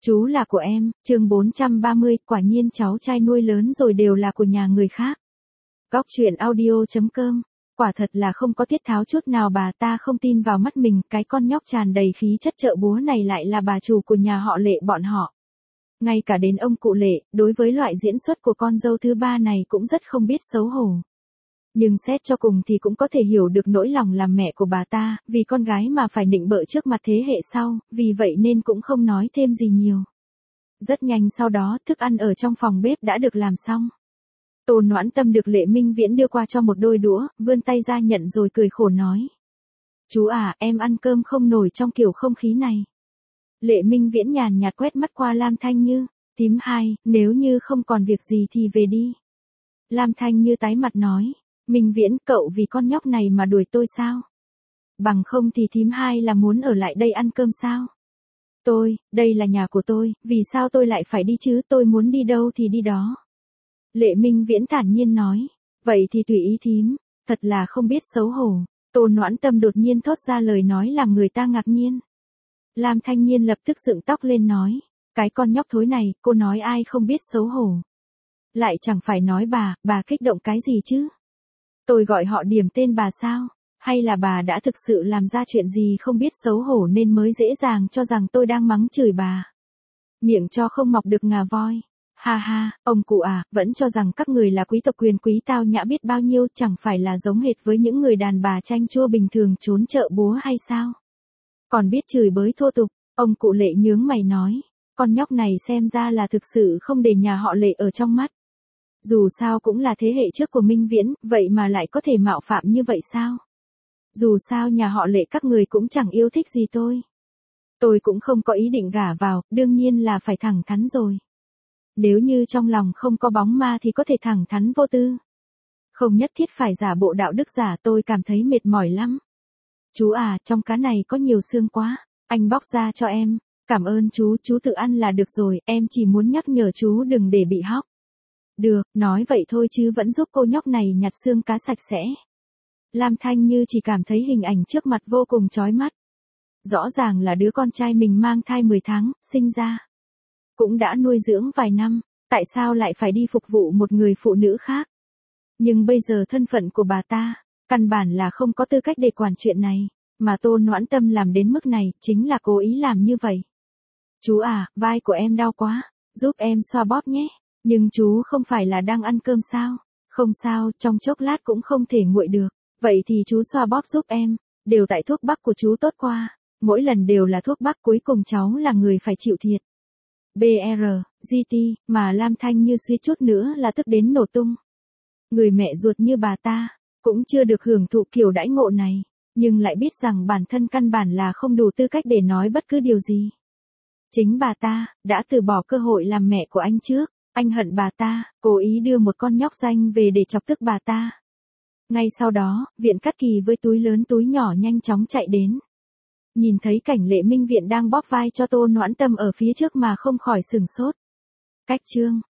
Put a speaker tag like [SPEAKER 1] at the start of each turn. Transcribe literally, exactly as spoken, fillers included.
[SPEAKER 1] Chú là của em, chương bốn trăm ba mươi, quả nhiên cháu trai nuôi lớn rồi đều là của nhà người khác. Góc truyện audio chấm com, quả thật là không có tiết tháo chút nào, bà ta không tin vào mắt mình, cái con nhóc tràn đầy khí chất chợ búa này lại là bà chủ của nhà họ Lệ bọn họ. Ngay cả đến ông cụ Lệ, đối với loại diễn xuất của con dâu thứ ba này cũng rất không biết xấu hổ. Nhưng xét cho cùng thì cũng có thể hiểu được nỗi lòng làm mẹ của bà ta, vì con gái mà phải nịnh bợ trước mặt thế hệ sau, vì vậy nên cũng không nói thêm gì nhiều. Rất nhanh sau đó, thức ăn ở trong phòng bếp đã được làm xong. Tô Noãn Tâm được Lệ Minh Viễn đưa qua cho một đôi đũa, vươn tay ra nhận rồi cười khổ nói. Chú à, em ăn cơm không nổi trong kiểu không khí này. Lệ Minh Viễn nhàn nhạt quét mắt qua Lam Thanh Như, thím hai, nếu như không còn việc gì thì về đi. Lam Thanh Như tái mặt nói. Minh Viễn, cậu vì con nhóc này mà đuổi tôi sao? Bằng không thì thím hai là muốn ở lại đây ăn cơm sao? Tôi, đây là nhà của tôi, vì sao tôi lại phải đi chứ, tôi muốn đi đâu thì đi đó. Lệ Minh Viễn thản nhiên nói, vậy thì tùy ý thím, thật là không biết xấu hổ. Tô Noãn Tâm đột nhiên thốt ra lời nói làm người ta ngạc nhiên. Lam Thanh Nhiên lập tức dựng tóc lên nói, cái con nhóc thối này, cô nói ai không biết xấu hổ. Lại chẳng phải nói bà, bà kích động cái gì chứ? Tôi gọi họ điểm tên bà sao? Hay là bà đã thực sự làm ra chuyện gì không biết xấu hổ nên mới dễ dàng cho rằng tôi đang mắng chửi bà? Miệng cho không mọc được ngà voi. Ha ha, ông cụ à, vẫn cho rằng các người là quý tộc quyền quý tao nhã biết bao nhiêu, chẳng phải là giống hệt với những người đàn bà chanh chua bình thường trốn chợ búa hay sao? Còn biết chửi bới thô tục, ông cụ Lệ nhướng mày nói, con nhóc này xem ra là thực sự không để nhà họ Lệ ở trong mắt. Dù sao cũng là thế hệ trước của Minh Viễn, vậy mà lại có thể mạo phạm như vậy sao? Dù sao nhà họ Lệ các người cũng chẳng yêu thích gì tôi. Tôi cũng không có ý định gả vào, đương nhiên là phải thẳng thắn rồi. Nếu như trong lòng không có bóng ma thì có thể thẳng thắn vô tư. Không nhất thiết phải giả bộ đạo đức giả, tôi cảm thấy mệt mỏi lắm. Chú à, trong cá này có nhiều xương quá, anh bóc ra cho em. Cảm ơn chú, chú tự ăn là được rồi, em chỉ muốn nhắc nhở chú đừng để bị hóc. Được, nói vậy thôi chứ vẫn giúp cô nhóc này nhặt xương cá sạch sẽ. Lam Thanh Như chỉ cảm thấy hình ảnh trước mặt vô cùng chói mắt. Rõ ràng là đứa con trai mình mang thai mười tháng, sinh ra. Cũng đã nuôi dưỡng vài năm, tại sao lại phải đi phục vụ một người phụ nữ khác? Nhưng bây giờ thân phận của bà ta, căn bản là không có tư cách để quản chuyện này, mà Tô Noãn Tâm làm đến mức này, chính là cố ý làm như vậy. Chú à, vai của em đau quá, giúp em xoa bóp nhé. Nhưng chú không phải là đang ăn cơm sao? Không sao, trong chốc lát cũng không thể nguội được. Vậy thì chú xoa bóp giúp em. Đều tại thuốc bắc của chú tốt qua. Mỗi lần đều là thuốc bắc, cuối cùng cháu là người phải chịu thiệt. bê rờ, giê tê, mà Lam Thanh Như suýt chút nữa là tức đến nổ tung. Người mẹ ruột như bà ta, cũng chưa được hưởng thụ kiểu đãi ngộ này. Nhưng lại biết rằng bản thân căn bản là không đủ tư cách để nói bất cứ điều gì. Chính bà ta, đã từ bỏ cơ hội làm mẹ của anh trước. Anh hận bà ta, cố ý đưa một con nhóc danh về để chọc tức bà ta. Ngay sau đó, Viện Cát Kỳ với túi lớn túi nhỏ nhanh chóng chạy đến. Nhìn thấy cảnh Lệ Minh Viện đang bóp vai cho Tô Noãn Tâm ở phía trước mà không khỏi sửng sốt. Cách chương.